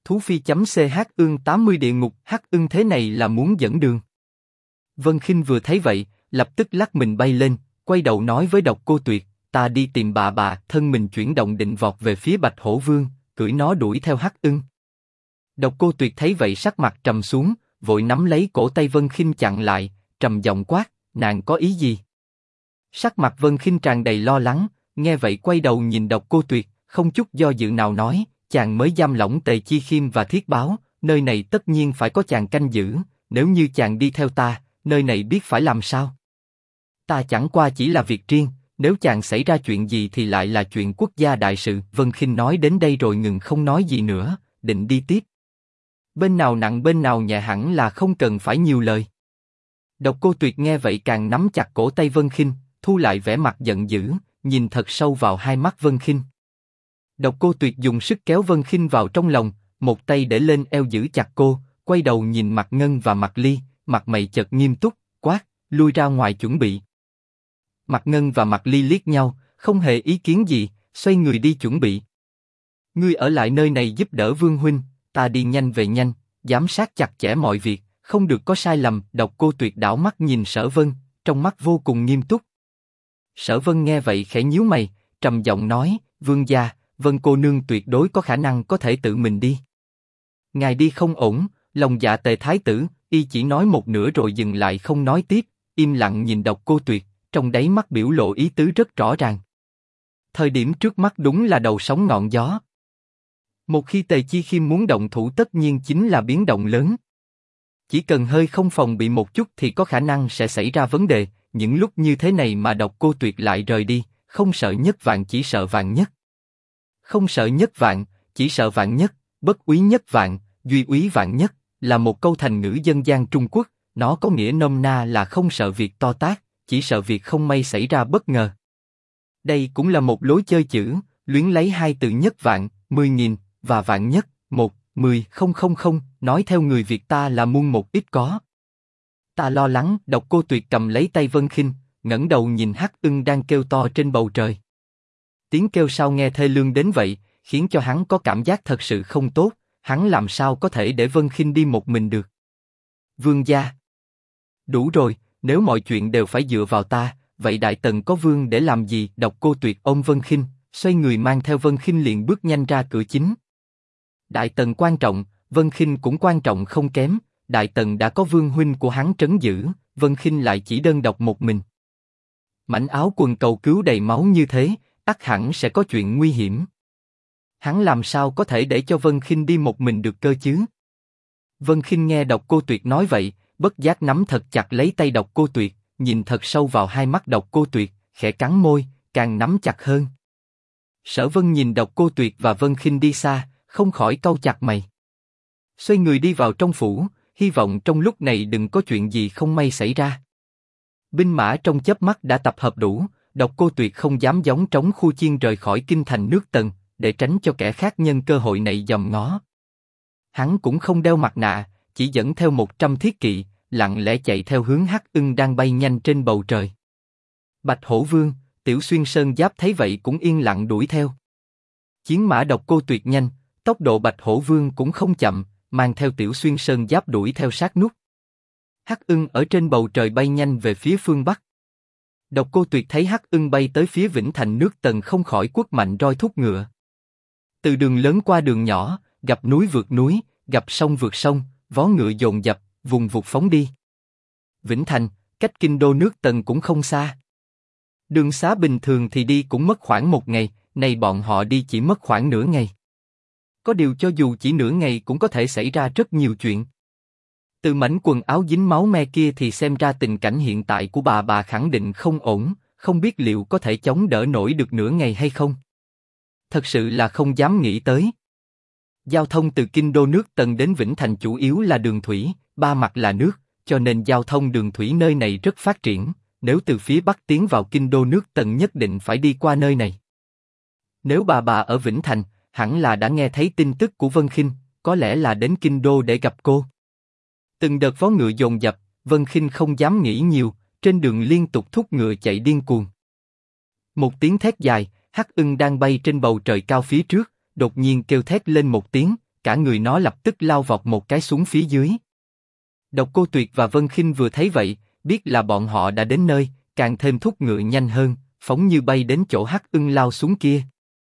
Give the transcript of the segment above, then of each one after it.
Thú Phi.ch ương 80 địa ngục Hắc ưng thế này là muốn dẫn đường. Vân Khinh vừa thấy vậy, lập tức lắc mình bay lên, quay đầu nói với Độc Cô Tuyệt, ta đi tìm bà, thân mình chuyển động định vọt về phía Bạch Hổ Vương, cưỡi nó đuổi theo Hắc ưng. Độc Cô Tuyệt thấy vậy sắc mặt trầm xuống, vội nắm lấy cổ tay Vân Khinh chặn lại, trầm giọng quát, nàng có ý gì? Sắc mặt Vân Khinh tràn đầy lo lắng, nghe vậy quay đầu nhìn Độc Cô Tuyệt, không chút do dự nào nói, chàng mới giam lỏng Tề Chi Khiêm và Thiết Báo, nơi này tất nhiên phải có chàng canh giữ, nếu như chàng đi theo ta, nơi này biết phải làm sao? Ta chẳng qua chỉ là việc riêng, nếu chàng xảy ra chuyện gì thì lại là chuyện quốc gia đại sự. Vân Khinh nói đến đây rồi ngừng không nói gì nữa, định đi tiếp. Bên nào nặng bên nào nhẹ hẳn là không cần phải nhiều lời. Độc Cô Tuyệt nghe vậy càng nắm chặt cổ tay Vân Khinh, thu lại vẻ mặt giận dữ, nhìn thật sâu vào hai mắt Vân Khinh. Độc Cô Tuyệt dùng sức kéo Vân Khinh vào trong lòng, một tay để lên eo giữ chặt cô, quay đầu nhìn Mạc Ngân và Mạc Ly, mặt mày chợt nghiêm túc, quát, lui ra ngoài chuẩn bị. Mạc Ngân và Mạc Ly liếc nhau, không hề ý kiến gì, xoay người đi chuẩn bị. Ngươi ở lại nơi này giúp đỡ Vương huynh, ta đi nhanh về nhanh, giám sát chặt chẽ mọi việc, không được có sai lầm. Độc Cô Tuyệt đảo mắt nhìn Sở Vân, trong mắt vô cùng nghiêm túc. Sở Vân nghe vậy khẽ nhíu mày, trầm giọng nói, Vương gia, Vân cô nương tuyệt đối có khả năng có thể tự mình đi. Ngài đi không ổn. Lòng dạ Tề thái tử, y chỉ nói một nửa rồi dừng lại không nói tiếp, im lặng nhìn Độc Cô Tuyệt, trong đáy mắt biểu lộ ý tứ rất rõ ràng. Thời điểm trước mắt đúng là đầu sóng ngọn gió. Một khi Tề Chi Khiêm muốn động thủ tất nhiên chính là biến động lớn. Chỉ cần hơi không phòng bị một chút thì có khả năng sẽ xảy ra vấn đề. Những lúc như thế này mà Độc Cô Tuyệt lại rời đi, không sợ nhất vạn chỉ sợ vạn nhất. Không sợ nhất vạn, chỉ sợ vạn nhất, bất úy nhất vạn, duy úy vạn nhất, là một câu thành ngữ dân gian Trung Quốc, nó có nghĩa nôm na là không sợ việc to tát, chỉ sợ việc không may xảy ra bất ngờ. Đây cũng là một lối chơi chữ, luyến lấy hai từ nhất vạn, 10.000, và vạn nhất, 10.000, nói theo người Việt ta là muôn một ít có. Ta lo lắng. Độc Cô Tuyệt cầm lấy tay Vân Khinh, ngẩng đầu nhìn Hắc ưng đang kêu to trên bầu trời. Tiếng kêu sao nghe thê lương đến vậy, khiến cho hắn có cảm giác thật sự không tốt. Hắn làm sao có thể để Vân Khinh đi một mình được? Vương gia, đủ rồi. Nếu mọi chuyện đều phải dựa vào ta, vậy Đại Tần có vương để làm gì? Độc Cô Tuyệt ôm Vân Khinh, xoay người mang theo Vân Khinh liền bước nhanh ra cửa chính. Đại Tần quan trọng, Vân Khinh cũng quan trọng không kém. Đại Tần đã có vương huynh của hắn trấn giữ, Vân Khinh lại chỉ đơn độc một mình. Mảnh áo quần cầu cứu đầy máu như thế, ắt hẳn sẽ có chuyện nguy hiểm. Hắn làm sao có thể để cho Vân Khinh đi một mình được cơ chứ? Vân Khinh nghe Độc Cô Tuyệt nói vậy, bất giác nắm thật chặt lấy tay Độc Cô Tuyệt, nhìn thật sâu vào hai mắt Độc Cô Tuyệt, khẽ cắn môi, càng nắm chặt hơn. Sở Vân nhìn Độc Cô Tuyệt và Vân Khinh đi xa, không khỏi cau chặt mày. Xoay người đi vào trong phủ, hy vọng trong lúc này đừng có chuyện gì không may xảy ra. Binh mã trong chớp mắt đã tập hợp đủ, Độc Cô Tuyệt không dám gióng trống khu chiên rời khỏi kinh thành nước Tần, để tránh cho kẻ khác nhân cơ hội này dòm ngó. Hắn cũng không đeo mặt nạ, chỉ dẫn theo 100 thiết kỵ, lặng lẽ chạy theo hướng Hắc ưng đang bay nhanh trên bầu trời. Bạch Hổ Vương, Tiểu Xuyên Sơn Giáp thấy vậy cũng yên lặng đuổi theo. Chiến mã Độc Cô Tuyệt nhanh, tốc độ Bạch Hổ Vương cũng không chậm, mang theo Tiểu Xuyên Sơn Giáp đuổi theo sát nút. Hắc ưng ở trên bầu trời bay nhanh về phía phương bắc. Độc Cô Tuyệt thấy Hắc ưng bay tới phía Vĩnh Thành nước Tần không khỏi quất mạnh roi thúc ngựa. Từ đường lớn qua đường nhỏ, gặp núi vượt núi, gặp sông vượt sông, vó ngựa dồn dập, vùng vụt phóng đi. Vĩnh Thành, cách kinh đô nước Tần cũng không xa. Đường xá bình thường thì đi cũng mất khoảng 1 ngày, nay bọn họ đi chỉ mất khoảng nửa ngày. Có điều cho dù chỉ nửa ngày cũng có thể xảy ra rất nhiều chuyện. Từ mảnh quần áo dính máu me kia thì xem ra tình cảnh hiện tại của bà khẳng định không ổn, không biết liệu có thể chống đỡ nổi được nửa ngày hay không. Thật sự là không dám nghĩ tới. Giao thông từ kinh đô nước Tần đến Vĩnh Thành chủ yếu là đường thủy, ba mặt là nước, cho nên giao thông đường thủy nơi này rất phát triển. Nếu từ phía bắc tiến vào kinh đô nước Tần nhất định phải đi qua nơi này. Nếu bà ở Vĩnh Thành, hẳn là đã nghe thấy tin tức của Vân Khinh, có lẽ là đến kinh đô để gặp cô. Từng đợt vó ngựa dồn dập, Vân Khinh không dám nghĩ nhiều, trên đường liên tục thúc ngựa chạy điên cuồng. Một tiếng thét dài, Hắc ưng đang bay trên bầu trời cao phía trước, đột nhiên kêu thét lên một tiếng, cả người nó lập tức lao vọt một cái xuống phía dưới. Độc Cô Tuyệt và Vân Khinh vừa thấy vậy, biết là bọn họ đã đến nơi, càng thêm thúc ngựa nhanh hơn, phóng như bay đến chỗ Hắc Ưng lao xuống kia.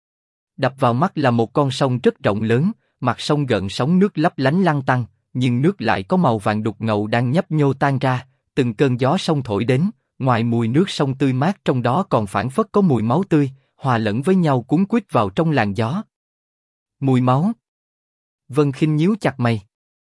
Đập vào mắt là một con sông rất rộng lớn, mặt sông gợn sóng nước lấp lánh lăn tăn, nhưng nước lại có màu vàng đục ngầu đang nhấp nhô tan ra, từng cơn gió sông thổi đến, ngoài mùi nước sông tươi mát trong đó còn phảng phất có mùi máu tươi, hòa lẫn với nhau cuốn quýt vào trong làn gió. Mùi máu. Vân Khinh nhíu chặt mày.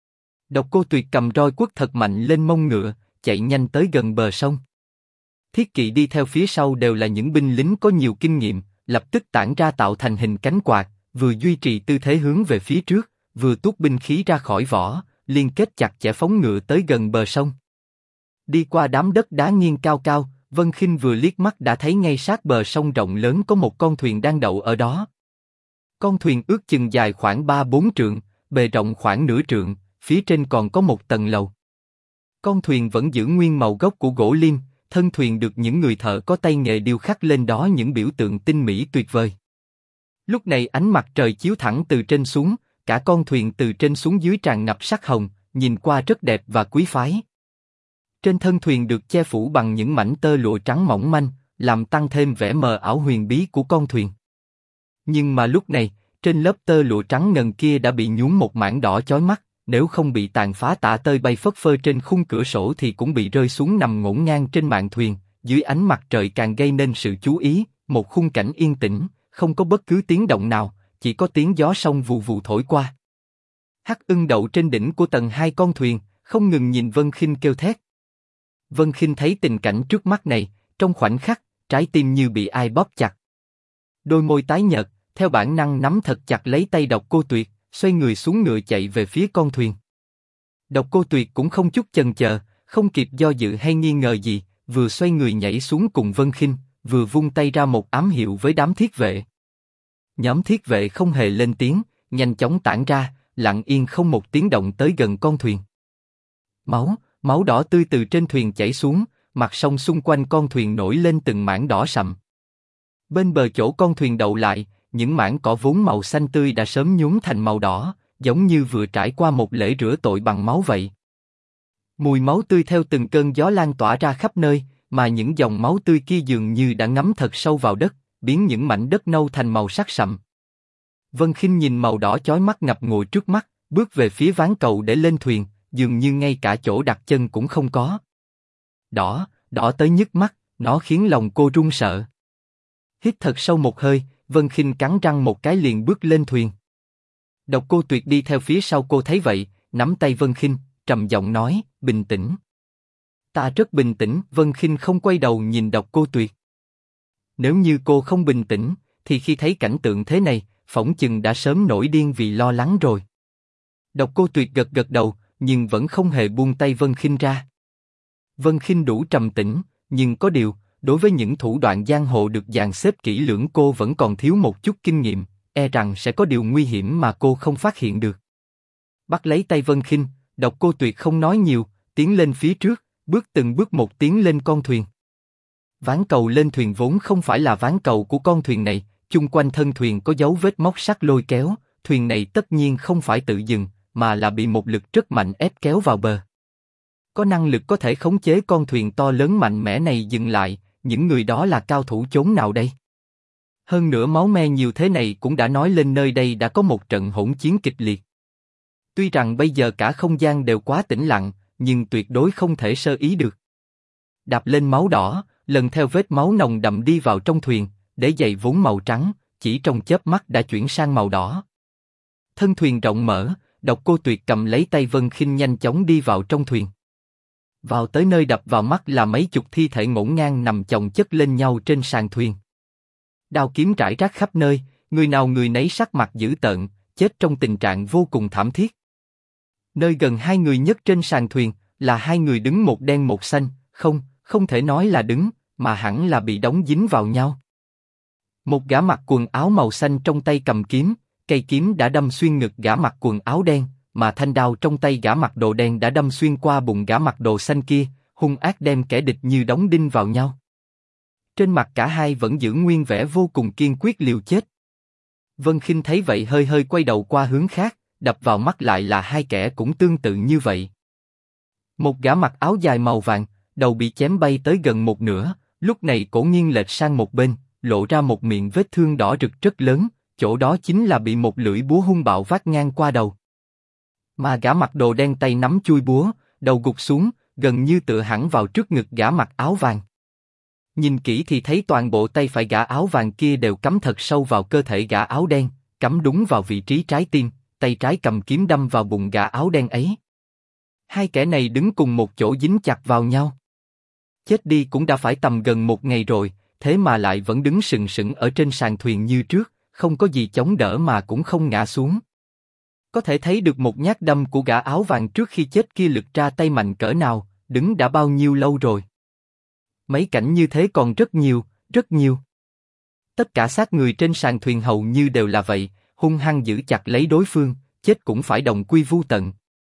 Độc Cô Tuyệt cầm roi quất thật mạnh lên mông ngựa, chạy nhanh tới gần bờ sông. Thiết kỵ đi theo phía sau đều là những binh lính có nhiều kinh nghiệm, lập tức tản ra tạo thành hình cánh quạt, vừa duy trì tư thế hướng về phía trước, vừa tuốt binh khí ra khỏi vỏ, liên kết chặt chẽ phóng ngựa tới gần bờ sông. Đi qua đám đất đá nghiêng cao cao, Vân Khinh vừa liếc mắt đã thấy ngay sát bờ sông rộng lớn có một con thuyền đang đậu ở đó. Con thuyền ước chừng dài khoảng 3-4 trượng, bề rộng khoảng nửa trượng, phía trên còn có một tầng lầu. Con thuyền vẫn giữ nguyên màu gốc của gỗ lim, thân thuyền được những người thợ có tay nghề điêu khắc lên đó những biểu tượng tinh mỹ tuyệt vời. Lúc này ánh mặt trời chiếu thẳng từ trên xuống, cả con thuyền từ trên xuống dưới tràn ngập sắc hồng, nhìn qua rất đẹp và quý phái. Trên thân thuyền được che phủ bằng những mảnh tơ lụa trắng mỏng manh, làm tăng thêm vẻ mờ ảo huyền bí của con thuyền. Nhưng mà lúc này, trên lớp tơ lụa trắng ngần kia đã bị nhuốm một mảng đỏ chói mắt, nếu không bị tàn phá tả tơi bay phất phơ trên khung cửa sổ thì cũng bị rơi xuống nằm ngổn ngang trên mạn thuyền, dưới ánh mặt trời càng gây nên sự chú ý, một khung cảnh yên tĩnh, không có bất cứ tiếng động nào, chỉ có tiếng gió sông vù vù thổi qua. Hắc Ưng đậu trên đỉnh của tầng 2 con thuyền, không ngừng nhìn Vân Khinh kêu thét. Vân Khinh thấy tình cảnh trước mắt này, trong khoảnh khắc, trái tim như bị ai bóp chặt. Đôi môi tái nhợt, theo bản năng nắm thật chặt lấy tay Độc Cô Tuyệt, xoay người xuống ngựa chạy về phía con thuyền. Độc Cô Tuyệt cũng không chút chần chờ, không kịp do dự hay nghi ngờ gì, vừa xoay người nhảy xuống cùng Vân Khinh, vừa vung tay ra một ám hiệu với đám thiết vệ. Nhóm thiết vệ không hề lên tiếng, nhanh chóng tản ra, lặng yên không một tiếng động tới gần con thuyền. Máu đỏ tươi từ trên thuyền chảy xuống, mặt sông xung quanh con thuyền nổi lên từng mảng đỏ sậm. Bên bờ chỗ con thuyền đậu lại, những mảng cỏ vốn màu xanh tươi đã sớm nhuốm thành màu đỏ, giống như vừa trải qua một lễ rửa tội bằng máu vậy. Mùi máu tươi theo từng cơn gió lan tỏa ra khắp nơi, mà những dòng máu tươi kia dường như đã ngấm thật sâu vào đất, biến những mảnh đất nâu thành màu sắc sậm. Vân Khinh nhìn màu đỏ chói mắt ngập ngùi trước mắt, bước về phía ván cầu để lên thuyền, dường như ngay cả chỗ đặt chân cũng không có. Đỏ tới nhức mắt, nó khiến lòng cô run sợ. Hít thật sâu một hơi, Vân Khinh cắn răng một cái liền bước lên thuyền. Độc Cô Tuyệt đi theo phía sau cô thấy vậy, nắm tay Vân Khinh, trầm giọng nói, bình tĩnh. Ta rất bình tĩnh. Vân Khinh không quay đầu nhìn Độc Cô Tuyệt. Nếu như cô không bình tĩnh, thì khi thấy cảnh tượng thế này, phỏng chừng đã sớm nổi điên vì lo lắng rồi. Độc Cô Tuyệt gật gật đầu, nhưng vẫn không hề buông tay Vân Khinh ra. Vân Khinh đủ trầm tĩnh, nhưng có điều, đối với những thủ đoạn giang hồ được dàn xếp kỹ lưỡng cô vẫn còn thiếu một chút kinh nghiệm, e rằng sẽ có điều nguy hiểm mà cô không phát hiện được. Bắt lấy tay Vân Khinh, Độc Cô Tuyệt không nói nhiều, tiến lên phía trước, bước từng bước một tiến lên con thuyền. Ván cầu lên thuyền vốn không phải là ván cầu của con thuyền này, chung quanh thân thuyền có dấu vết móc sắt lôi kéo, thuyền này tất nhiên không phải tự dừng, mà là bị một lực rất mạnh ép kéo vào bờ. Có năng lực có thể khống chế con thuyền to lớn mạnh mẽ này dừng lại, những người đó là cao thủ chốn nào đây? Hơn nữa máu me nhiều thế này cũng đã nói lên nơi đây đã có một trận hỗn chiến kịch liệt. Tuy rằng bây giờ cả không gian đều quá tĩnh lặng, nhưng tuyệt đối không thể sơ ý được. Đạp lên máu đỏ, lần theo vết máu nồng đậm đi vào trong thuyền, để giày vốn màu trắng, chỉ trong chớp mắt đã chuyển sang màu đỏ. Thân thuyền rộng mở, Độc Cô Tuyệt cầm lấy tay Vân Khinh nhanh chóng đi vào trong thuyền. Vào tới nơi đập vào mắt là mấy chục thi thể ngổn ngang nằm chồng chất lên nhau trên sàn thuyền. Đao kiếm rải rác khắp nơi, người nào người nấy sắc mặt dữ tợn, chết trong tình trạng vô cùng thảm thiết. Nơi gần hai người nhất trên sàn thuyền là hai người đứng một đen một xanh, không thể nói là đứng, mà hẳn là bị đóng dính vào nhau. Một gã mặc quần áo màu xanh trong tay cầm kiếm, cây kiếm đã đâm xuyên ngực gã mặc quần áo đen, mà thanh đao trong tay gã mặc đồ đen đã đâm xuyên qua bụng gã mặc đồ xanh kia, hung ác đem kẻ địch như đóng đinh vào nhau. Trên mặt cả hai vẫn giữ nguyên vẻ vô cùng kiên quyết liều chết. Vân Khinh thấy vậy hơi hơi quay đầu qua hướng khác, đập vào mắt lại là hai kẻ cũng tương tự như vậy. Một gã mặc áo dài màu vàng, đầu bị chém bay tới gần một nửa, lúc này cổ nghiêng lệch sang một bên, lộ ra một miệng vết thương đỏ rực rất lớn, chỗ đó chính là bị một lưỡi búa hung bạo vác ngang qua đầu. Mà gã mặc đồ đen tay nắm chuôi búa, đầu gục xuống, gần như tựa hẳn vào trước ngực gã mặc áo vàng. Nhìn kỹ thì thấy toàn bộ tay phải gã áo vàng kia đều cắm thật sâu vào cơ thể gã áo đen, cắm đúng vào vị trí trái tim, tay trái cầm kiếm đâm vào bụng gã áo đen ấy. Hai kẻ này đứng cùng một chỗ dính chặt vào nhau. Chết đi cũng đã phải tầm gần một ngày rồi, thế mà lại vẫn đứng sừng sững ở trên sàn thuyền như trước, không có gì chống đỡ mà cũng không ngã xuống. Có thể thấy được một nhát đâm của gã áo vàng trước khi chết kia lực ra tay mạnh cỡ nào, đứng đã bao nhiêu lâu rồi. Mấy cảnh như thế còn rất nhiều, rất nhiều. Tất cả xác người trên sàn thuyền hầu như đều là vậy, hung hăng giữ chặt lấy đối phương, chết cũng phải đồng quy vu tận.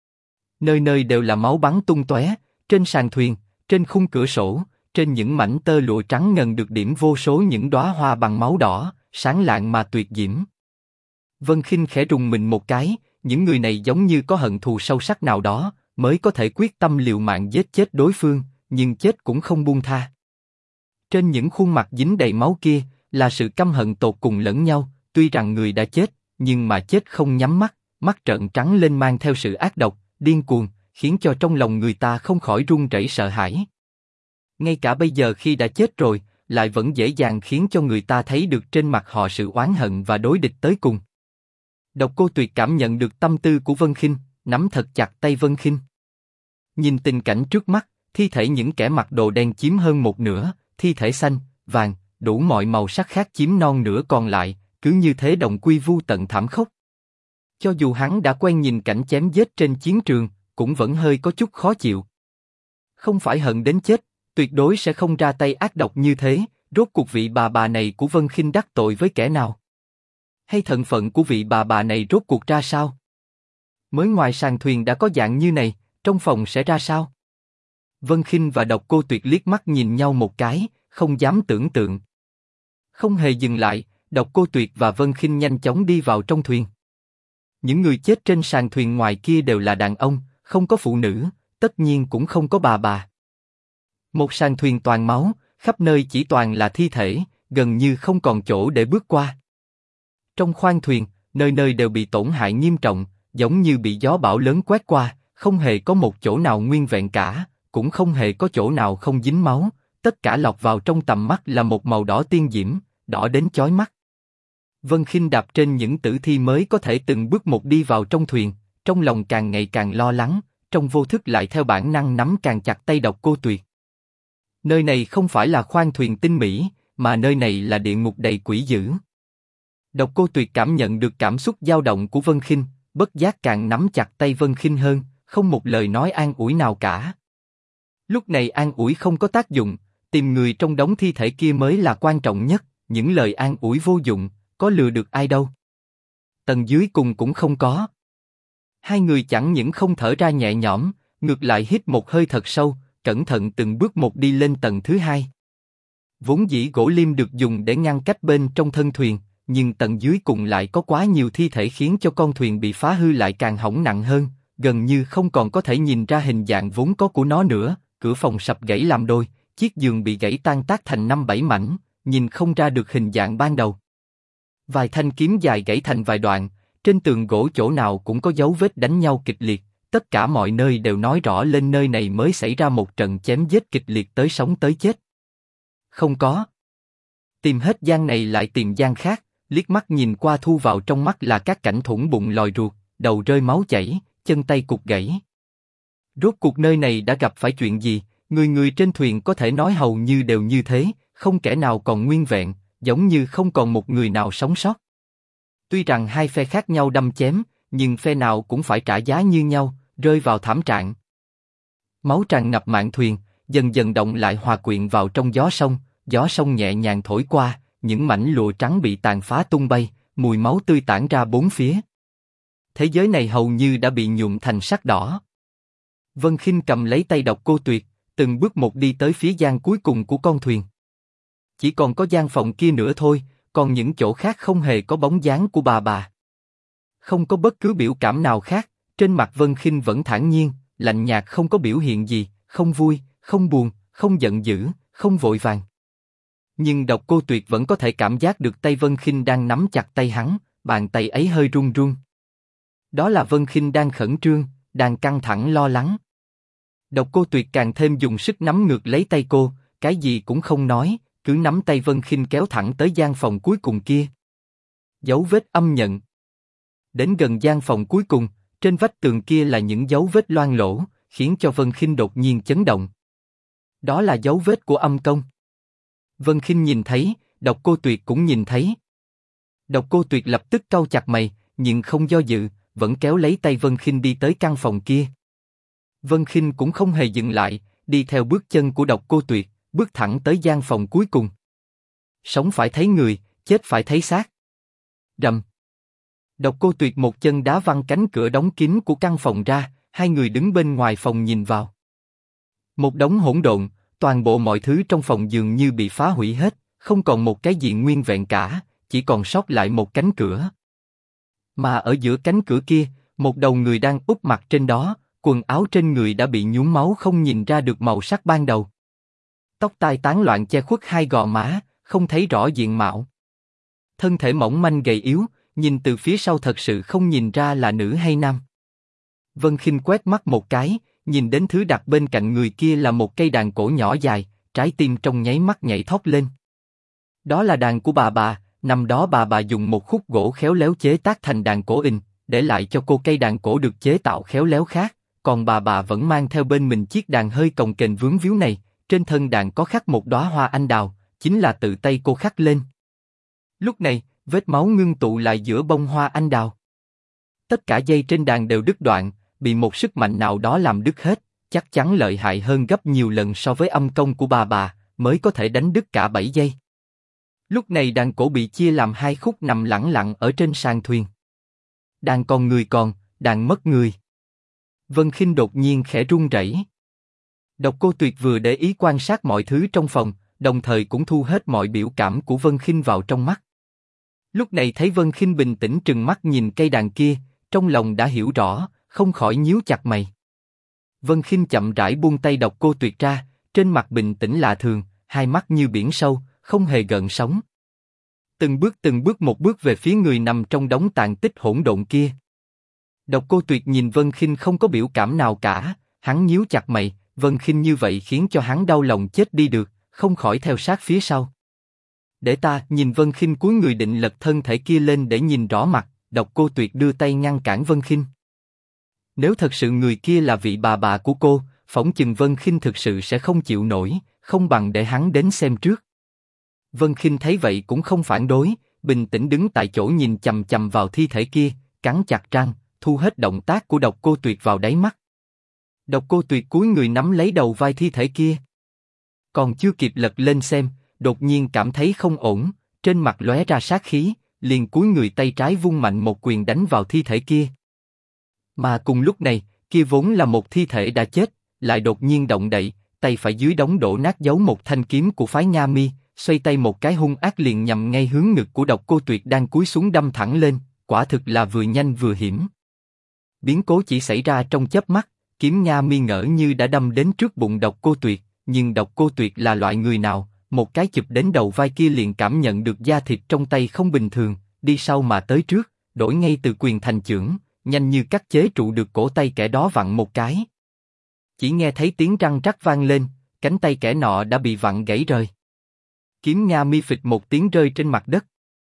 Nơi nơi đều là máu bắn tung tóe, trên sàn thuyền, trên khung cửa sổ, trên những mảnh tơ lụa trắng ngần được điểm vô số những đóa hoa bằng máu đỏ, sáng lạng mà tuyệt diễm. Vân Khinh khẽ rùng mình một cái, những người này giống như có hận thù sâu sắc nào đó, mới có thể quyết tâm liều mạng giết chết đối phương, nhưng chết cũng không buông tha. Trên những khuôn mặt dính đầy máu kia, là sự căm hận tột cùng lẫn nhau, tuy rằng người đã chết, nhưng mà chết không nhắm mắt, mắt trợn trắng lên mang theo sự ác độc, điên cuồng, khiến cho trong lòng người ta không khỏi run rẩy sợ hãi. Ngay cả bây giờ khi đã chết rồi, lại vẫn dễ dàng khiến cho người ta thấy được trên mặt họ sự oán hận và đối địch tới cùng. Độc Cô Tuyệt cảm nhận được tâm tư của Vân Khinh, nắm thật chặt tay Vân Khinh. Nhìn tình cảnh trước mắt, thi thể những kẻ mặc đồ đen chiếm hơn một nửa, thi thể xanh, vàng, đủ mọi màu sắc khác chiếm non nửa còn lại, cứ như thế đồng quy vu tận thảm khốc. Cho dù hắn đã quen nhìn cảnh chém giết trên chiến trường, cũng vẫn hơi có chút khó chịu. Không phải hận đến chết, tuyệt đối sẽ không ra tay ác độc như thế. Rốt cuộc vị bà này của Vân Khinh đắc tội với kẻ nào? Hay thân phận của vị bà này rốt cuộc ra sao? Mới ngoài sàn thuyền đã có dạng như này, trong phòng sẽ ra sao? Vân Khinh và Độc Cô Tuyệt liếc mắt nhìn nhau một cái, không dám tưởng tượng. Không hề dừng lại, Độc Cô Tuyệt và Vân Khinh nhanh chóng đi vào trong thuyền. Những người chết trên sàn thuyền ngoài kia đều là đàn ông, không có phụ nữ, tất nhiên cũng không có bà. Một sàn thuyền toàn máu, khắp nơi chỉ toàn là thi thể, gần như không còn chỗ để bước qua. Trong khoang thuyền, nơi nơi đều bị tổn hại nghiêm trọng, giống như bị gió bão lớn quét qua, không hề có một chỗ nào nguyên vẹn cả, cũng không hề có chỗ nào không dính máu, tất cả lọt vào trong tầm mắt là một màu đỏ tiên diễm, đỏ đến chói mắt. Vân Khinh đạp trên những tử thi mới có thể từng bước một đi vào trong thuyền, trong lòng càng ngày càng lo lắng, trong vô thức lại theo bản năng nắm càng chặt tay Độc Cô Tuyệt. Nơi này không phải là khoang thuyền tinh mỹ, mà nơi này là địa ngục đầy quỷ dữ. Độc Cô Tuyệt cảm nhận được cảm xúc dao động của Vân Khinh, bất giác càng nắm chặt tay Vân Khinh hơn, không một lời nói an ủi nào cả. Lúc này an ủi không có tác dụng, tìm người trong đống thi thể kia mới là quan trọng nhất, những lời an ủi vô dụng, có lừa được ai đâu. Tầng dưới cùng cũng không có. Hai người chẳng những không thở ra nhẹ nhõm, ngược lại hít một hơi thật sâu, cẩn thận từng bước một đi lên tầng thứ hai. Vốn dĩ gỗ lim được dùng để ngăn cách bên trong thân thuyền, nhưng tầng dưới cùng lại có quá nhiều thi thể khiến cho con thuyền bị phá hư lại càng hỏng nặng hơn, gần như không còn có thể nhìn ra hình dạng vốn có của nó nữa. Cửa phòng sập gãy làm đôi, chiếc giường bị gãy tan tác thành 5-7 mảnh, nhìn không ra được hình dạng ban đầu. Vài thanh kiếm dài gãy thành vài đoạn, trên tường gỗ chỗ nào cũng có dấu vết đánh nhau kịch liệt, tất cả mọi nơi đều nói rõ lên nơi này mới xảy ra một trận chém giết kịch liệt tới sống tới chết. Không có. Tìm hết gian này lại tìm gian khác, liếc mắt nhìn qua thu vào trong mắt là các cảnh thủng bụng lòi ruột, đầu rơi máu chảy, chân tay cụt gãy. Rốt cuộc nơi này đã gặp phải chuyện gì? Người trên thuyền có thể nói hầu như đều như thế, không kẻ nào còn nguyên vẹn, giống như không còn một người nào sống sót. Tuy rằng hai phe khác nhau đâm chém, nhưng phe nào cũng phải trả giá như nhau, rơi vào thảm trạng. Máu tràn ngập mạn thuyền, dần dần động lại hòa quyện vào trong gió sông nhẹ nhàng thổi qua, những mảnh lụa trắng bị tàn phá tung bay, mùi máu tươi tản ra bốn phía. Thế giới này hầu như đã bị nhuộm thành sắc đỏ. Vân Khinh cầm lấy tay Độc Cô Tuyệt, từng bước một đi tới phía gian cuối cùng của con thuyền. Chỉ còn có gian phòng kia nữa thôi, còn những chỗ khác không hề có bóng dáng của bà. không có bất cứ biểu cảm nào khác, trên mặt Vân Khinh vẫn thản nhiên, lạnh nhạt không có biểu hiện gì, không vui, không buồn, không giận dữ, không vội vàng. Nhưng Độc Cô Tuyệt vẫn có thể cảm giác được tay Vân Khinh đang nắm chặt tay hắn, bàn tay ấy hơi run run. Đó là Vân Khinh đang khẩn trương, đang căng thẳng lo lắng. Độc Cô Tuyệt càng thêm dùng sức nắm ngược lấy tay cô, cái gì cũng không nói, cứ nắm tay Vân Khinh kéo thẳng tới gian phòng cuối cùng kia. Dấu vết âm nhận. Đến gần gian phòng cuối cùng, trên vách tường kia là những dấu vết loang lổ, khiến cho Vân Khinh đột nhiên chấn động. Đó là dấu vết của âm công. Vân Khinh nhìn thấy, Độc Cô Tuyệt cũng nhìn thấy. Độc Cô Tuyệt lập tức cau chặt mày, nhưng không do dự, vẫn kéo lấy tay Vân Khinh đi tới căn phòng kia. Vân Khinh cũng không hề dừng lại, đi theo bước chân của Độc Cô Tuyệt, bước thẳng tới gian phòng cuối cùng. Sống phải thấy người, chết phải thấy xác. Rầm. Độc Cô Tuyệt một chân đá văng cánh cửa đóng kín của căn phòng ra, hai người đứng bên ngoài phòng nhìn vào. Một đống hỗn độn, toàn bộ mọi thứ trong phòng dường như bị phá hủy hết, không còn một cái gì nguyên vẹn cả, chỉ còn sót lại một cánh cửa. Mà ở giữa cánh cửa kia, một đầu người đang úp mặt trên đó, quần áo trên người đã bị nhuốm máu không nhìn ra được màu sắc ban đầu. Tóc tai tán loạn che khuất hai gò má, không thấy rõ diện mạo. Thân thể mỏng manh gầy yếu, nhìn từ phía sau thật sự không nhìn ra là nữ hay nam. Vân Khinh quét mắt một cái, nhìn đến thứ đặt bên cạnh người kia là một cây đàn cổ nhỏ dài, trái tim trong nháy mắt nhảy thót lên. Đó là đàn của bà, năm đó bà dùng một khúc gỗ khéo léo chế tác thành đàn cổ in, để lại cho cô cây đàn cổ được chế tạo khéo léo khác, còn bà vẫn mang theo bên mình chiếc đàn hơi cồng kềnh vướng víu này, trên thân đàn có khắc một đóa hoa anh đào, chính là tự tay cô khắc lên. Lúc này, vết máu ngưng tụ lại giữa bông hoa anh đào. Tất cả dây trên đàn đều đứt đoạn, bị một sức mạnh nào đó làm đứt hết, chắc chắn lợi hại hơn gấp nhiều lần so với âm công của bà, mới có thể đánh đứt cả 7 dây. Lúc này đàn cổ bị chia làm hai khúc nằm lẳng lặng ở trên sàn thuyền. Đàn còn người còn, đàn mất người. Vân Khinh đột nhiên khẽ run rẩy. Độc Cô Tuyệt vừa để ý quan sát mọi thứ trong phòng, đồng thời cũng thu hết mọi biểu cảm của Vân Khinh vào trong mắt. Lúc này thấy Vân Khinh bình tĩnh trừng mắt nhìn cây đàn kia, trong lòng đã hiểu rõ, không khỏi nhíu chặt mày. Vân Khinh chậm rãi buông tay Độc Cô Tuyệt ra, trên mặt bình tĩnh lạ thường, hai mắt như biển sâu, không hề gợn sóng. Từng bước một bước về phía người nằm trong đống tàn tích hỗn độn kia. Độc Cô Tuyệt nhìn Vân Khinh không có biểu cảm nào cả, hắn nhíu chặt mày, Vân Khinh như vậy khiến cho hắn đau lòng chết đi được, không khỏi theo sát phía sau. Để ta nhìn. Vân Khinh cúi người định lật thân thể kia lên để nhìn rõ mặt, Độc Cô Tuyệt đưa tay ngăn cản Vân Khinh. Nếu thật sự người kia là vị bà của cô, phỏng chừng Vân Khinh thực sự sẽ không chịu nổi, không bằng để hắn đến xem trước. Vân Khinh thấy vậy cũng không phản đối, bình tĩnh đứng tại chỗ nhìn chằm chằm vào thi thể kia, cắn chặt răng, thu hết động tác của Độc Cô Tuyệt vào đáy mắt. Độc Cô Tuyệt cúi người nắm lấy đầu vai thi thể kia. Còn chưa kịp lật lên xem, đột nhiên cảm thấy không ổn, trên mặt lóe ra sát khí, liền cúi người tay trái vung mạnh một quyền đánh vào thi thể kia. Mà cùng lúc này, kia vốn là một thi thể đã chết, lại đột nhiên động đậy, tay phải dưới đống đổ nát giấu một thanh kiếm của phái Nha Mi, xoay tay một cái hung ác liền nhằm ngay hướng ngực của Độc Cô Tuyệt đang cúi xuống đâm thẳng lên, quả thực là vừa nhanh vừa hiểm. Biến cố chỉ xảy ra trong chớp mắt, kiếm Nha Mi ngỡ như đã đâm đến trước bụng Độc Cô Tuyệt, nhưng Độc Cô Tuyệt là loại người nào, một cái chụp đến đầu vai kia liền cảm nhận được da thịt trong tay không bình thường, đi sau mà tới trước, đổi ngay từ quyền thành chưởng, nhanh như cắt chế trụ được cổ tay kẻ đó vặn một cái. Chỉ nghe thấy tiếng răng rắc vang lên, cánh tay kẻ nọ đã bị vặn gãy rời. Kiếm Nha Mi phịch một tiếng rơi trên mặt đất.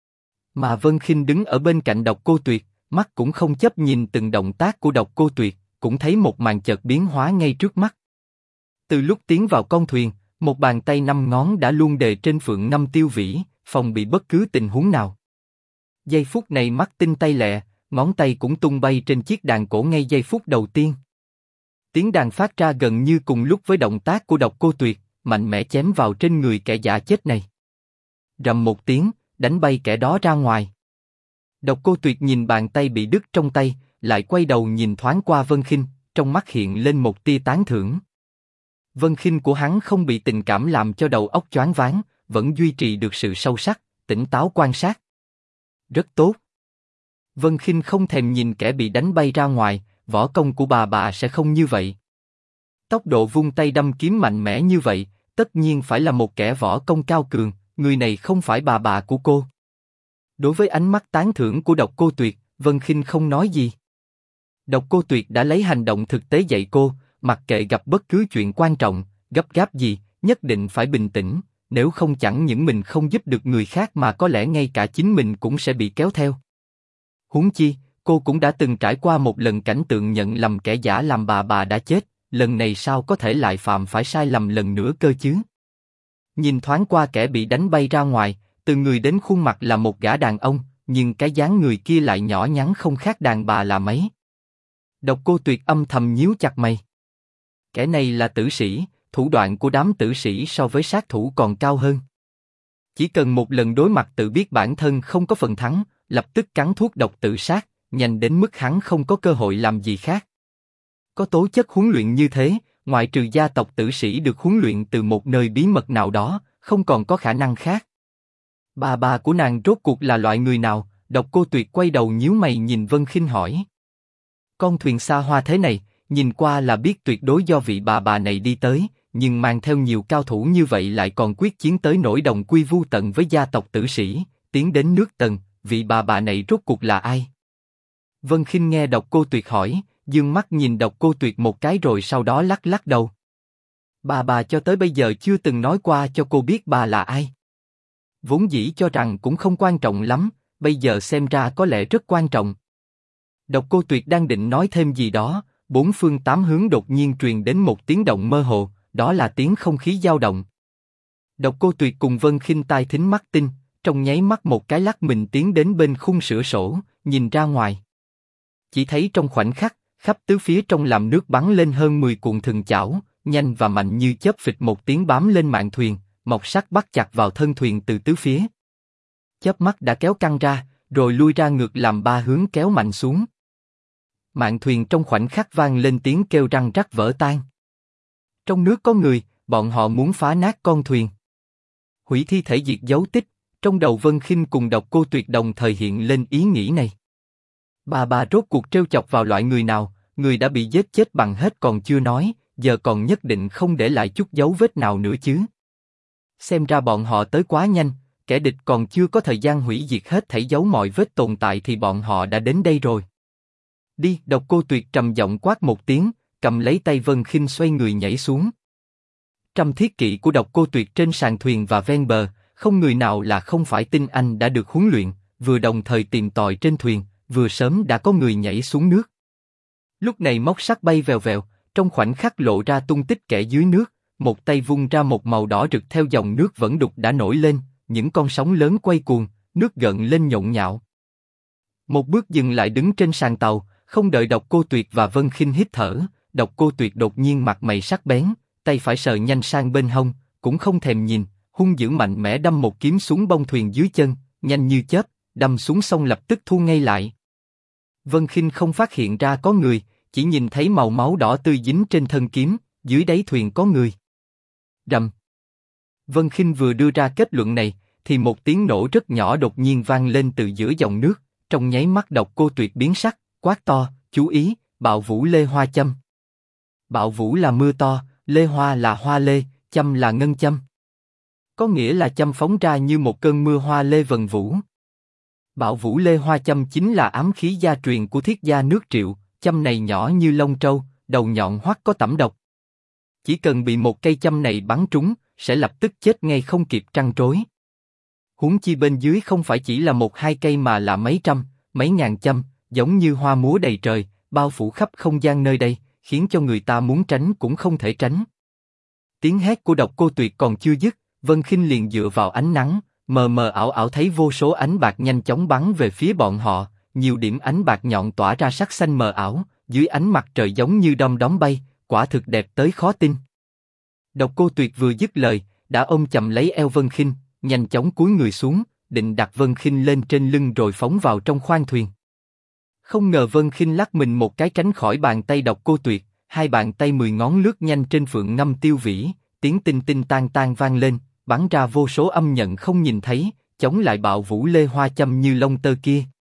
Mà Vân Khinh đứng ở bên cạnh Độc Cô Tuyệt, mắt cũng không chớp nhìn từng động tác của Độc Cô Tuyệt, cũng thấy một màn chợt biến hóa ngay trước mắt. Từ lúc tiến vào con thuyền, một bàn tay 5 ngón đã luôn đề trên Phượng Ngâm Tiêu Vĩ, phòng bị bất cứ tình huống nào. Giây phút này mắt tinh tay lẹ, ngón tay cũng tung bay trên chiếc đàn cổ ngay giây phút đầu tiên. Tiếng đàn phát ra gần như cùng lúc với động tác của Độc Cô Tuyệt, mạnh mẽ chém vào trên người kẻ giả chết này. Rầm một tiếng, đánh bay kẻ đó ra ngoài. Độc Cô Tuyệt nhìn bàn tay bị đứt trong tay, lại quay đầu nhìn thoáng qua Vân Khinh, trong mắt hiện lên một tia tán thưởng. Vân Khinh của hắn không bị tình cảm làm cho đầu óc choáng váng, vẫn duy trì được sự sâu sắc, tỉnh táo quan sát. Rất tốt. Vân Khinh không thèm nhìn kẻ bị đánh bay ra ngoài, võ công của bà sẽ không như vậy. Tốc độ vung tay đâm kiếm mạnh mẽ như vậy, tất nhiên phải là một kẻ võ công cao cường, người này không phải bà của cô. Đối với ánh mắt tán thưởng của Độc Cô Tuyệt, Vân Khinh không nói gì. Độc Cô Tuyệt đã lấy hành động thực tế dạy cô, mặc kệ gặp bất cứ chuyện quan trọng, gấp gáp gì, nhất định phải bình tĩnh, nếu không chẳng những mình không giúp được người khác mà có lẽ ngay cả chính mình cũng sẽ bị kéo theo. Huống chi, cô cũng đã từng trải qua một lần cảnh tượng nhận lầm kẻ giả làm bà đã chết, lần này sao có thể lại phạm phải sai lầm lần nữa cơ chứ? Nhìn thoáng qua kẻ bị đánh bay ra ngoài, từ người đến khuôn mặt là một gã đàn ông, nhưng cái dáng người kia lại nhỏ nhắn không khác đàn bà là mấy. Độc Cô Tuyệt âm thầm nhíu chặt mày. Kẻ này là tử sĩ, thủ đoạn của đám tử sĩ so với sát thủ còn cao hơn. Chỉ cần một lần đối mặt tự biết bản thân không có phần thắng, lập tức cắn thuốc độc tự sát, nhanh đến mức hắn không có cơ hội làm gì khác. Có tố chất huấn luyện như thế, ngoại trừ gia tộc tử sĩ được huấn luyện từ một nơi bí mật nào đó, không còn có khả năng khác. Bà của nàng rốt cuộc là loại người nào? Độc Cô Tuyệt quay đầu nhíu mày nhìn Vân Khinh hỏi. Con thuyền xa hoa thế này, nhìn qua là biết tuyệt đối do vị bà này đi tới, nhưng mang theo nhiều cao thủ như vậy lại còn quyết chiến tới nỗi đồng quy vu tận với gia tộc tử sĩ, tiến đến nước Tần, vị bà này rốt cuộc là ai? Vân Khinh nghe Độc Cô Tuyệt hỏi, dương mắt nhìn Độc Cô Tuyệt một cái rồi sau đó lắc lắc đầu. Bà cho tới bây giờ chưa từng nói qua cho cô biết bà là ai. Vốn dĩ cho rằng cũng không quan trọng lắm, bây giờ xem ra có lẽ rất quan trọng. Độc Cô Tuyệt đang định nói thêm gì đó, bốn phương tám hướng đột nhiên truyền đến một tiếng động mơ hồ, đó là tiếng không khí dao động. Độc Cô Tuyệt cùng Vân Khinh tai thính mắt tinh, trong nháy mắt một cái lắc mình tiến đến bên khung cửa sổ, nhìn ra ngoài. Chỉ thấy trong khoảnh khắc, khắp tứ phía trong làm nước bắn lên hơn 10 cuộn thừng chảo, nhanh và mạnh như chớp phịch một tiếng bám lên mạn thuyền, mọc sắt bắt chặt vào thân thuyền từ tứ phía. Chớp mắt đã kéo căng ra, rồi lui ra ngược làm ba hướng kéo mạnh xuống. Mạn thuyền trong khoảnh khắc vang lên tiếng kêu răng rắc vỡ tan. Trong nước có người, bọn họ muốn phá nát con thuyền. Hủy thi thể diệt dấu tích, trong đầu Vân Khinh cùng Độc Cô Tuyệt đồng thời hiện lên ý nghĩ này. Bà rốt cuộc trêu chọc vào loại người nào, người đã bị giết chết bằng hết còn chưa nói, giờ còn nhất định không để lại chút dấu vết nào nữa chứ. Xem ra bọn họ tới quá nhanh, kẻ địch còn chưa có thời gian hủy diệt hết thảy dấu mọi vết tồn tại thì bọn họ đã đến đây rồi. Đi, Độc Cô Tuyệt trầm giọng quát một tiếng, cầm lấy tay Vân Khinh xoay người nhảy xuống. Trăm thiết kỵ của Độc Cô Tuyệt trên sàn thuyền và ven bờ, không người nào là không phải tinh anh đã được huấn luyện, vừa đồng thời tìm tòi trên thuyền, vừa sớm đã có người nhảy xuống nước. Lúc này móc sắt bay vèo vèo, trong khoảnh khắc lộ ra tung tích kẻ dưới nước, một tay vung ra một màu đỏ rực theo dòng nước vẫn đục đã nổi lên, những con sóng lớn quay cuồng, nước gợn lên nhộn nhạo. Một bước dừng lại đứng trên sàn tàu, không đợi Độc Cô Tuyệt và Vân Khinh hít thở, Độc Cô Tuyệt đột nhiên mặt mày sắc bén, tay phải sờ nhanh sang bên hông, cũng không thèm nhìn, hung dữ mạnh mẽ đâm một kiếm xuống bông thuyền dưới chân, nhanh như chớp, đâm xuống xong lập tức thu ngay lại. Vân Khinh không phát hiện ra có người, chỉ nhìn thấy màu máu đỏ tươi dính trên thân kiếm, dưới đáy thuyền có người. Rầm. Vân Khinh vừa đưa ra kết luận này, thì một tiếng nổ rất nhỏ đột nhiên vang lên từ giữa dòng nước, trong nháy mắt Độc Cô Tuyệt biến sắc, quát to, chú ý, bạo vũ lê hoa châm. Bạo vũ là mưa to, lê hoa là hoa lê, châm là ngân châm. Có nghĩa là châm phóng ra như một cơn mưa hoa lê vần vũ. Bạo vũ lê hoa châm chính là ám khí gia truyền của thiết gia nước Triệu, châm này nhỏ như lông trâu, đầu nhọn hoắt có tẩm độc. Chỉ cần bị một cây châm này bắn trúng, sẽ lập tức chết ngay không kịp trăn trối. Huống chi bên dưới không phải chỉ là một hai cây mà là mấy trăm, mấy ngàn châm, giống như hoa múa đầy trời, bao phủ khắp không gian nơi đây, khiến cho người ta muốn tránh cũng không thể tránh. Tiếng hét của Độc Cô Tuyệt còn chưa dứt, Vân Khinh liền dựa vào ánh nắng, mờ mờ ảo ảo thấy vô số ánh bạc nhanh chóng bắn về phía bọn họ, nhiều điểm ánh bạc nhọn tỏa ra sắc xanh mờ ảo, dưới ánh mặt trời giống như đom đóm bay, quả thực đẹp tới khó tin. Độc Cô Tuyệt vừa dứt lời, đã ôm chầm lấy eo Vân Khinh, nhanh chóng cúi người xuống, định đặt Vân Khinh lên trên lưng rồi phóng vào trong khoang thuyền. Không ngờ Vân Khinh lắc mình một cái tránh khỏi bàn tay Độc Cô Tuyệt, hai bàn tay 10 ngón lướt nhanh trên phượng ngâm tiêu vĩ, tiếng tinh tinh tan tan vang lên, bắn ra vô số âm nhận không nhìn thấy, chống lại bạo vũ lê hoa châm như lông tơ kia.